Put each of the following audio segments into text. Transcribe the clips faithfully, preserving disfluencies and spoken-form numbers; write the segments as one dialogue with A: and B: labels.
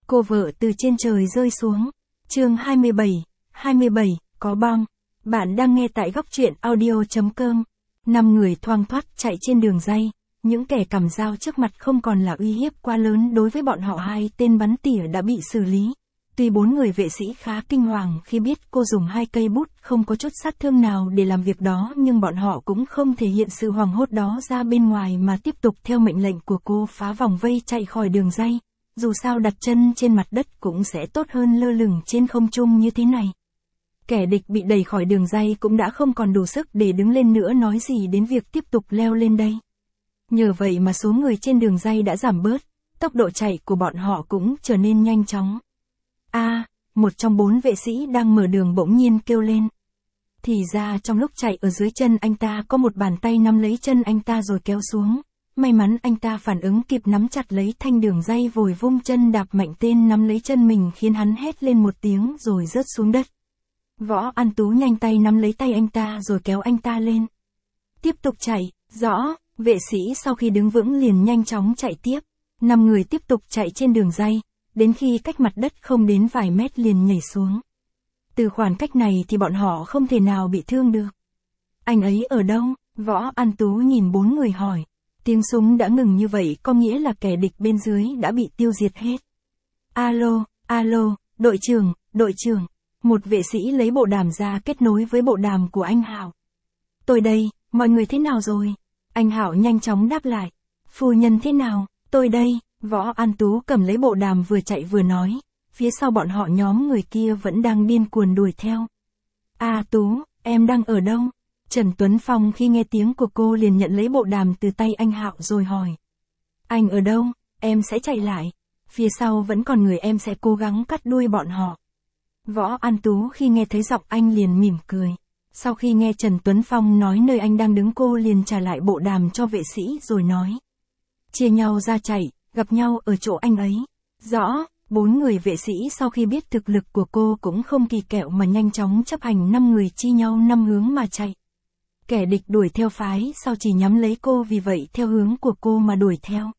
A: Cô vợ từ trên trời rơi xuống. Chương hai mươi bảy, hai mươi bảy, có bom. Bạn đang nghe tại góc truyện audio chấm com. Năm người thoang thoắt chạy trên đường ray, những kẻ cầm dao trước mặt không còn là uy hiếp quá lớn đối với bọn họ. Hai tên bắn tỉa đã bị xử lý. Tuy bốn người vệ sĩ khá kinh hoàng khi biết cô dùng hai cây bút không có chút sát thương nào để làm việc đó, nhưng bọn họ cũng không thể hiện sự hoảng hốt đó ra bên ngoài mà tiếp tục theo mệnh lệnh của cô phá vòng vây chạy khỏi đường ray. Dù sao đặt chân trên mặt đất cũng sẽ tốt hơn lơ lửng trên không trung như thế này. Kẻ địch bị đẩy khỏi đường ray cũng đã không còn đủ sức để đứng lên nữa, nói gì đến việc tiếp tục leo lên đây. Nhờ vậy mà số người trên đường ray đã giảm bớt, tốc độ chạy của bọn họ cũng trở nên nhanh chóng. A, à, một trong bốn vệ sĩ đang mở đường bỗng nhiên kêu lên. Thì ra trong lúc chạy ở dưới chân anh ta có một bàn tay nắm lấy chân anh ta rồi kéo xuống. May mắn anh ta phản ứng kịp, nắm chặt lấy thanh đường ray vội vung chân đạp mạnh tên nắm lấy chân mình, khiến hắn hét lên một tiếng rồi rớt xuống đất. Võ An Tú nhanh tay nắm lấy tay anh ta rồi kéo anh ta lên. Tiếp tục chạy, rõ, vệ sĩ sau khi đứng vững liền nhanh chóng chạy tiếp. Năm người tiếp tục chạy trên đường ray, đến khi cách mặt đất không đến vài mét liền nhảy xuống. Từ khoảng cách này thì bọn họ không thể nào bị thương được. Anh ấy ở đâu? Võ An Tú nhìn bốn người hỏi. Tiếng súng đã ngừng như vậy có nghĩa là kẻ địch bên dưới đã bị tiêu diệt hết. Alo, alo, đội trưởng, đội trưởng. Một vệ sĩ lấy bộ đàm ra kết nối với bộ đàm của anh Hạo. Tôi đây, mọi người thế nào rồi? Anh Hạo nhanh chóng đáp lại. Phu nhân thế nào? Tôi đây. Võ An Tú cầm lấy bộ đàm vừa chạy vừa nói. Phía sau bọn họ nhóm người kia vẫn đang điên cuồng đuổi theo. A Tú, em đang ở đâu? Trần Tuấn Phong khi nghe tiếng của cô liền nhận lấy bộ đàm từ tay anh Hạo rồi hỏi. Anh ở đâu? Em sẽ chạy lại. Phía sau vẫn còn người, em sẽ cố gắng cắt đuôi bọn họ. Võ An Tú khi nghe thấy giọng anh liền mỉm cười. Sau khi nghe Trần Tuấn Phong nói nơi anh đang đứng, cô liền trả lại bộ đàm cho vệ sĩ rồi nói. Chia nhau ra chạy, gặp nhau ở chỗ anh ấy. Rõ. Bốn người vệ sĩ sau khi biết thực lực của cô cũng không kỳ kẹo mà nhanh chóng chấp hành, năm người chia nhau năm hướng mà chạy. Kẻ địch đuổi theo phái sau chỉ nhắm lấy cô, vì vậy theo hướng của cô mà đuổi theo.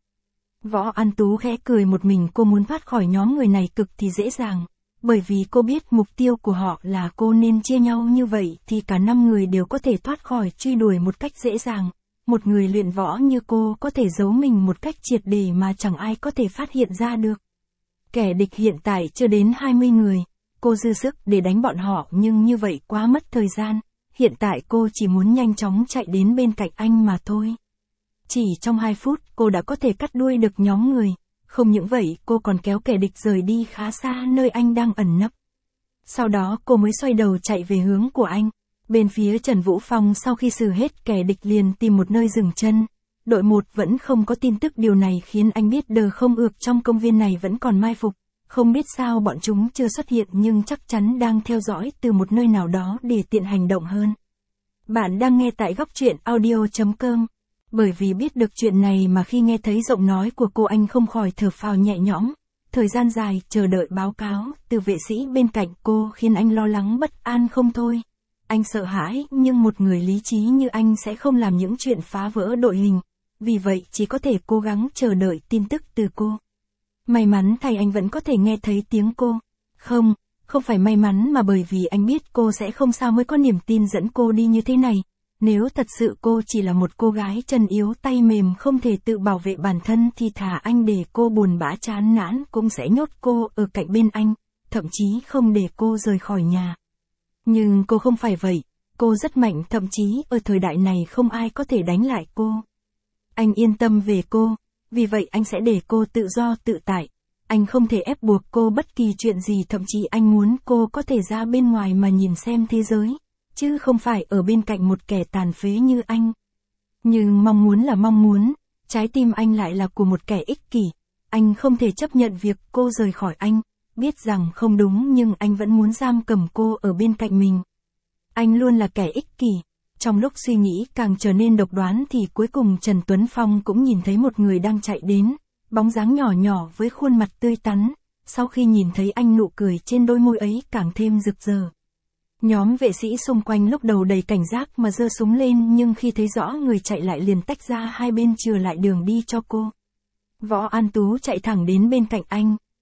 A: Võ An Tú khẽ cười một mình, cô muốn thoát khỏi nhóm người này cực thì dễ dàng. Bởi vì cô biết mục tiêu của họ là cô, nên chia nhau như vậy thì cả năm người đều có thể thoát khỏi truy đuổi một cách dễ dàng. Một người luyện võ như cô có thể giấu mình một cách triệt để mà chẳng ai có thể phát hiện ra được. Kẻ địch hiện tại chưa đến hai mươi người. Cô dư sức để đánh bọn họ nhưng như vậy quá mất thời gian. Hiện tại cô chỉ muốn nhanh chóng chạy đến bên cạnh anh mà thôi. Chỉ trong hai phút cô đã có thể cắt đuôi được nhóm người. Không những vậy cô còn kéo kẻ địch rời đi khá xa nơi anh đang ẩn nấp. Sau đó cô mới xoay đầu chạy về hướng của anh. Bên phía Trần Vũ Phong sau khi xử hết kẻ địch liền tìm một nơi dừng chân. Đội một vẫn không có tin tức, điều này khiến anh biết đờ không ược trong công viên này vẫn còn mai phục. Không biết sao bọn chúng chưa xuất hiện nhưng chắc chắn đang theo dõi từ một nơi nào đó để tiện hành động hơn. Bạn đang nghe tại góc truyện audio chấm com. Bởi vì biết được chuyện này mà khi nghe thấy giọng nói của cô anh không khỏi thở phào nhẹ nhõm. Thời gian dài chờ đợi báo cáo từ vệ sĩ bên cạnh cô khiến anh lo lắng bất an không thôi. Anh sợ hãi nhưng một người lý trí như anh sẽ không làm những chuyện phá vỡ đội hình. Vì vậy chỉ có thể cố gắng chờ đợi tin tức từ cô. May mắn thay anh vẫn có thể nghe thấy tiếng cô. Không, không phải may mắn mà bởi vì anh biết cô sẽ không sao mới có niềm tin dẫn cô đi như thế này. Nếu thật sự cô chỉ là một cô gái chân yếu tay mềm không thể tự bảo vệ bản thân thì thà anh để cô buồn bã chán nản cũng sẽ nhốt cô ở cạnh bên anh, thậm chí không để cô rời khỏi nhà. Nhưng cô không phải vậy, cô rất mạnh, thậm chí ở thời đại này không ai có thể đánh lại cô. Anh yên tâm về cô, vì vậy anh sẽ để cô tự do tự tại. Anh không thể ép buộc cô bất kỳ chuyện gì, thậm chí anh muốn cô có thể ra bên ngoài mà nhìn xem thế giới, chứ không phải ở bên cạnh một kẻ tàn phế như anh. Nhưng mong muốn là mong muốn, trái tim anh lại là của một kẻ ích kỷ. Anh không thể chấp nhận việc cô rời khỏi anh, biết rằng không đúng nhưng anh vẫn muốn giam cầm cô ở bên cạnh mình. Anh luôn là kẻ ích kỷ. Trong lúc suy nghĩ càng trở nên độc đoán thì cuối cùng Trần Tuấn Phong cũng nhìn thấy một người đang chạy đến, bóng dáng nhỏ nhỏ với khuôn mặt tươi tắn. Sau khi nhìn thấy anh, nụ cười trên đôi môi ấy càng thêm rực rỡ. Nhóm vệ sĩ xung quanh lúc đầu đầy cảnh giác mà giơ súng lên, nhưng khi thấy rõ người chạy lại liền tách ra hai bên chừa lại đường đi cho cô. Võ An Tú chạy thẳng đến bên cạnh anh,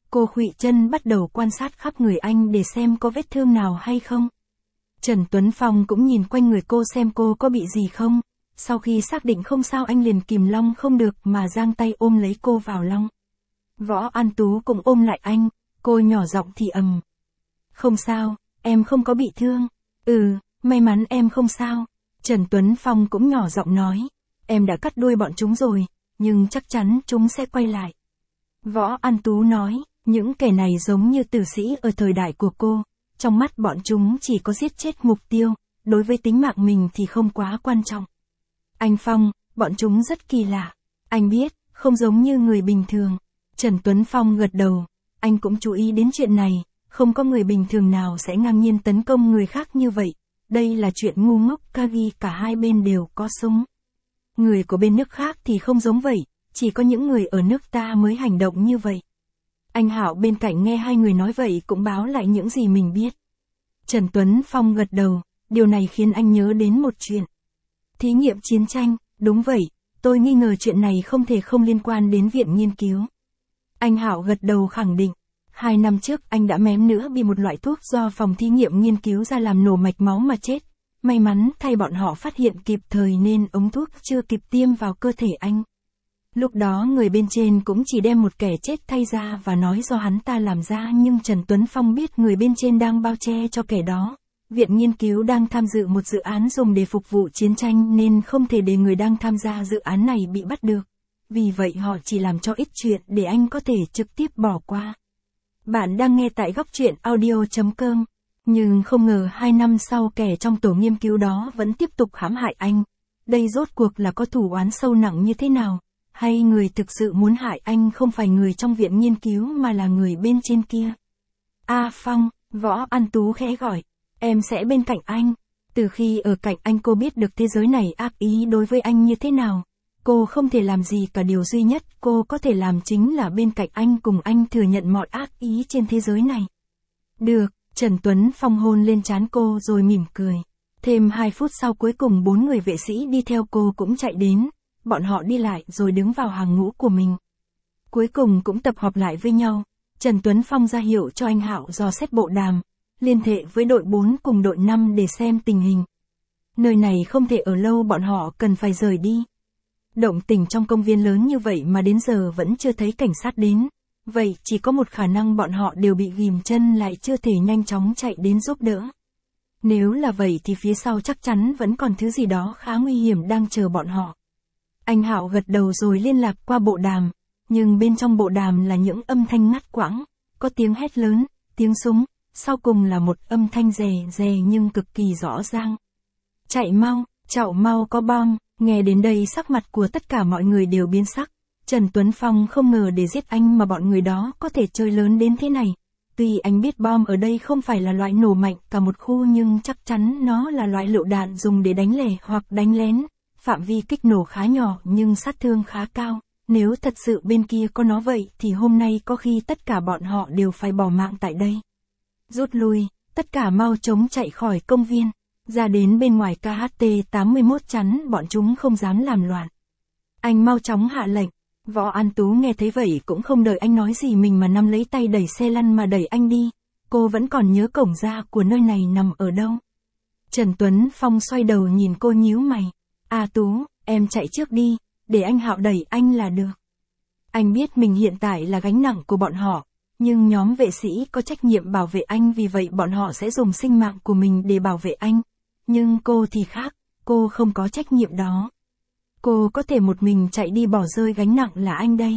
A: Cô khuỵu chân bắt đầu quan sát khắp người anh để xem có vết thương nào hay không. Trần Tuấn Phong cũng nhìn quanh người cô xem cô có bị gì không. Sau khi xác định không sao anh liền kìm Long không được mà giang tay ôm lấy cô vào lòng. Võ An Tú cũng ôm lại anh, cô nhỏ giọng thì ầm. Không sao, em không có bị thương. Ừ, may mắn em không sao. Trần Tuấn Phong cũng nhỏ giọng nói. Em đã cắt đuôi bọn chúng rồi, nhưng chắc chắn chúng sẽ quay lại. Võ An Tú nói, những kẻ này giống như tử sĩ ở thời đại của cô. Trong mắt bọn chúng chỉ có giết chết mục tiêu, đối với tính mạng mình thì không quá quan trọng. Anh Phong, bọn chúng rất kỳ lạ. Anh biết, không giống như người bình thường. Trần Tuấn Phong gật đầu. Anh cũng chú ý đến chuyện này, không có người bình thường nào sẽ ngang nhiên tấn công người khác như vậy. Đây là chuyện ngu ngốc, Kagi cả hai bên đều có súng. Người của bên nước khác thì không giống vậy, chỉ có những người ở nước ta mới hành động như vậy. Anh Hạo bên cạnh nghe hai người nói vậy cũng báo lại những gì mình biết. Trần Tuấn Phong gật đầu, điều này khiến anh nhớ đến một chuyện. Thí nghiệm chiến tranh, đúng vậy, tôi nghi ngờ chuyện này không thể không liên quan đến viện nghiên cứu. Anh Hạo gật đầu khẳng định. Hai năm trước anh đã mém nữa bị một loại thuốc do phòng thí nghiệm nghiên cứu ra làm nổ mạch máu mà chết. May mắn thay bọn họ phát hiện kịp thời nên ống thuốc chưa kịp tiêm vào cơ thể anh. Lúc đó người bên trên cũng chỉ đem một kẻ chết thay ra và nói do hắn ta làm ra, nhưng Trần Tuấn Phong biết người bên trên đang bao che cho kẻ đó. Viện nghiên cứu đang tham dự một dự án dùng để phục vụ chiến tranh nên không thể để người đang tham gia dự án này bị bắt được. Vì vậy họ chỉ làm cho ít chuyện để anh có thể trực tiếp bỏ qua. Bạn đang nghe tại góc truyện audio chấm com. Nhưng không ngờ hai năm sau kẻ trong tổ nghiên cứu đó vẫn tiếp tục hãm hại anh. Đây rốt cuộc là có thù oán sâu nặng như thế nào? Hay người thực sự muốn hại anh không phải người trong viện nghiên cứu mà là người bên trên kia? A Phong, Võ An Tú khẽ gọi. Em sẽ bên cạnh anh. Từ khi ở cạnh anh cô biết được thế giới này ác ý đối với anh như thế nào. Cô không thể làm gì cả, điều duy nhất cô có thể làm chính là bên cạnh anh cùng anh thừa nhận mọi ác ý trên thế giới này. Được, Trần Tuấn Phong hôn lên trán cô rồi mỉm cười. Thêm hai phút sau cuối cùng bốn người vệ sĩ đi theo cô cũng chạy đến. Bọn họ đi lại rồi đứng vào hàng ngũ của mình. Cuối cùng cũng tập họp lại với nhau. Trần Tuấn Phong ra hiệu cho anh Hạo dò xét bộ đàm, liên hệ với đội bốn cùng đội năm để xem tình hình. Nơi này không thể ở lâu, bọn họ cần phải rời đi. Động tĩnh trong công viên lớn như vậy mà đến giờ vẫn chưa thấy cảnh sát đến. Vậy chỉ có một khả năng bọn họ đều bị ghìm chân lại chưa thể nhanh chóng chạy đến giúp đỡ. Nếu là vậy thì phía sau chắc chắn vẫn còn thứ gì đó khá nguy hiểm đang chờ bọn họ. Anh Hạo gật đầu rồi liên lạc qua bộ đàm. Nhưng bên trong bộ đàm là những âm thanh ngắt quãng, có tiếng hét lớn, tiếng súng, sau cùng là một âm thanh rè rè nhưng cực kỳ rõ ràng. Chạy mau, chạo mau có bom. Nghe đến đây sắc mặt của tất cả mọi người đều biến sắc. Trần Tuấn Phong không ngờ để giết anh mà bọn người đó có thể chơi lớn đến thế này. Tuy anh biết bom ở đây không phải là loại nổ mạnh cả một khu nhưng chắc chắn nó là loại lựu đạn dùng để đánh lẻ hoặc đánh lén. Phạm vi kích nổ khá nhỏ nhưng sát thương khá cao. Nếu thật sự bên kia có nó vậy thì hôm nay có khi tất cả bọn họ đều phải bỏ mạng tại đây. Rút lui, tất cả mau chóng chạy khỏi công viên. Ra đến bên ngoài K H T tám mươi mốt chắn bọn chúng không dám làm loạn. Anh mau chóng hạ lệnh. Võ An Tú nghe thấy vậy cũng không đợi anh nói gì mình mà nắm lấy tay đẩy xe lăn mà đẩy anh đi. Cô vẫn còn nhớ cổng ra của nơi này nằm ở đâu. Trần Tuấn Phong xoay đầu nhìn cô nhíu mày. A Tú, em chạy trước đi, để anh Hạo đẩy anh là được. Anh biết mình hiện tại là gánh nặng của bọn họ, nhưng nhóm vệ sĩ có trách nhiệm bảo vệ anh, vì vậy bọn họ sẽ dùng sinh mạng của mình để bảo vệ anh. Nhưng cô thì khác, cô không có trách nhiệm đó. Cô có thể một mình chạy đi bỏ rơi gánh nặng là anh đây.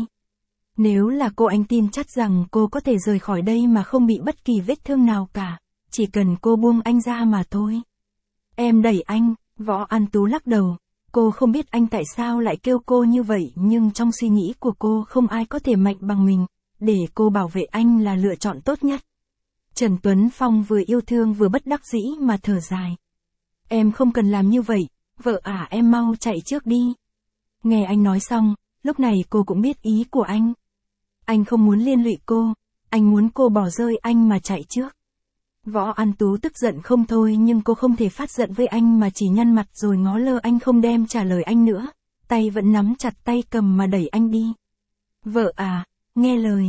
A: Nếu là cô, anh tin chắc rằng cô có thể rời khỏi đây mà không bị bất kỳ vết thương nào cả. Chỉ cần cô buông anh ra mà thôi. Em đẩy anh, Võ An Tú lắc đầu. Cô không biết anh tại sao lại kêu cô như vậy, nhưng trong suy nghĩ của cô không ai có thể mạnh bằng mình. Để cô bảo vệ anh là lựa chọn tốt nhất. Trần Tuấn Phong vừa yêu thương vừa bất đắc dĩ mà thở dài. Em không cần làm như vậy, vợ à, em mau chạy trước đi. Nghe anh nói xong, lúc này cô cũng biết ý của anh. Anh không muốn liên lụy cô, anh muốn cô bỏ rơi anh mà chạy trước. Võ An Tú tức giận không thôi nhưng cô không thể phát giận với anh mà chỉ nhăn mặt rồi ngó lơ anh không đem trả lời anh nữa. Tay vẫn nắm chặt tay cầm mà đẩy anh đi. Vợ à, nghe lời,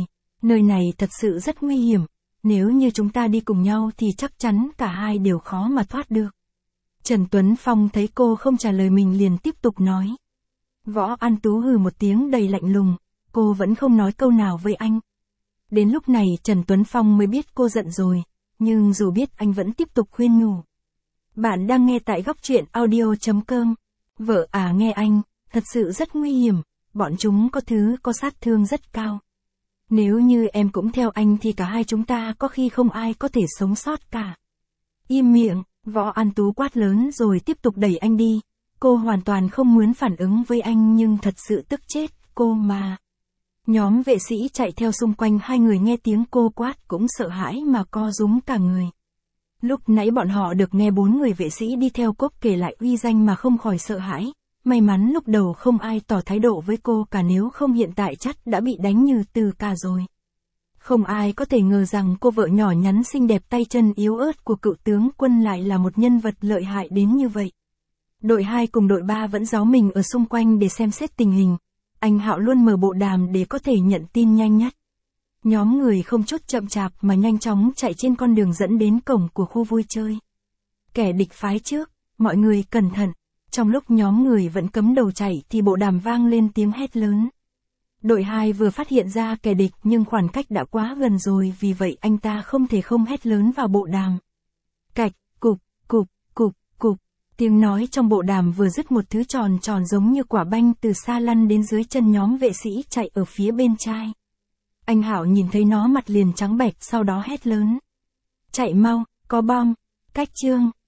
A: Nơi này thật sự rất nguy hiểm, nếu như chúng ta đi cùng nhau thì chắc chắn cả hai đều khó mà thoát được. Trần Tuấn Phong thấy cô không trả lời mình liền tiếp tục nói. Võ An Tú hừ một tiếng đầy lạnh lùng, cô vẫn không nói câu nào với anh. Đến lúc này Trần Tuấn Phong mới biết cô giận rồi, nhưng dù biết anh vẫn tiếp tục khuyên nhủ. Bạn đang nghe tại góc truyện audio.com. Vợ à nghe anh, thật sự rất nguy hiểm, bọn chúng có thứ có sát thương rất cao. Nếu như em cũng theo anh thì cả hai chúng ta có khi không ai có thể sống sót cả. Im miệng, Võ An Tú quát lớn rồi tiếp tục đẩy anh đi. Cô hoàn toàn không muốn phản ứng với anh nhưng thật sự tức chết cô mà. Nhóm vệ sĩ chạy theo xung quanh hai người nghe tiếng cô quát cũng sợ hãi mà co rúm cả người. Lúc nãy bọn họ được nghe bốn người vệ sĩ đi theo Cốc kể lại uy danh mà không khỏi sợ hãi. May mắn lúc đầu không ai tỏ thái độ với cô cả, nếu không hiện tại chắc đã bị đánh như từ cả rồi. Không ai có thể ngờ rằng cô vợ nhỏ nhắn xinh đẹp tay chân yếu ớt của cựu tướng quân lại là một nhân vật lợi hại đến như vậy. Đội hai cùng đội ba vẫn giấu mình ở xung quanh để xem xét tình hình. Anh Hạo luôn mở bộ đàm để có thể nhận tin nhanh nhất. Nhóm người không chút chậm chạp mà nhanh chóng chạy trên con đường dẫn đến cổng của khu vui chơi. Kẻ địch phái trước, mọi người cẩn thận. Trong lúc nhóm người vẫn cấm đầu chạy thì bộ đàm vang lên tiếng hét lớn. Đội hai vừa phát hiện ra kẻ địch nhưng khoảng cách đã quá gần rồi, vì vậy anh ta không thể không hét lớn vào bộ đàm. Cạch, cục, cục, cục, cục. Tiếng nói trong bộ đàm vừa dứt, một thứ tròn tròn giống như quả banh từ xa lăn đến dưới chân nhóm vệ sĩ chạy ở phía bên trái. Anh Hảo nhìn thấy nó mặt liền trắng bệch, sau đó hét lớn. Chạy mau, có bom, cách chương.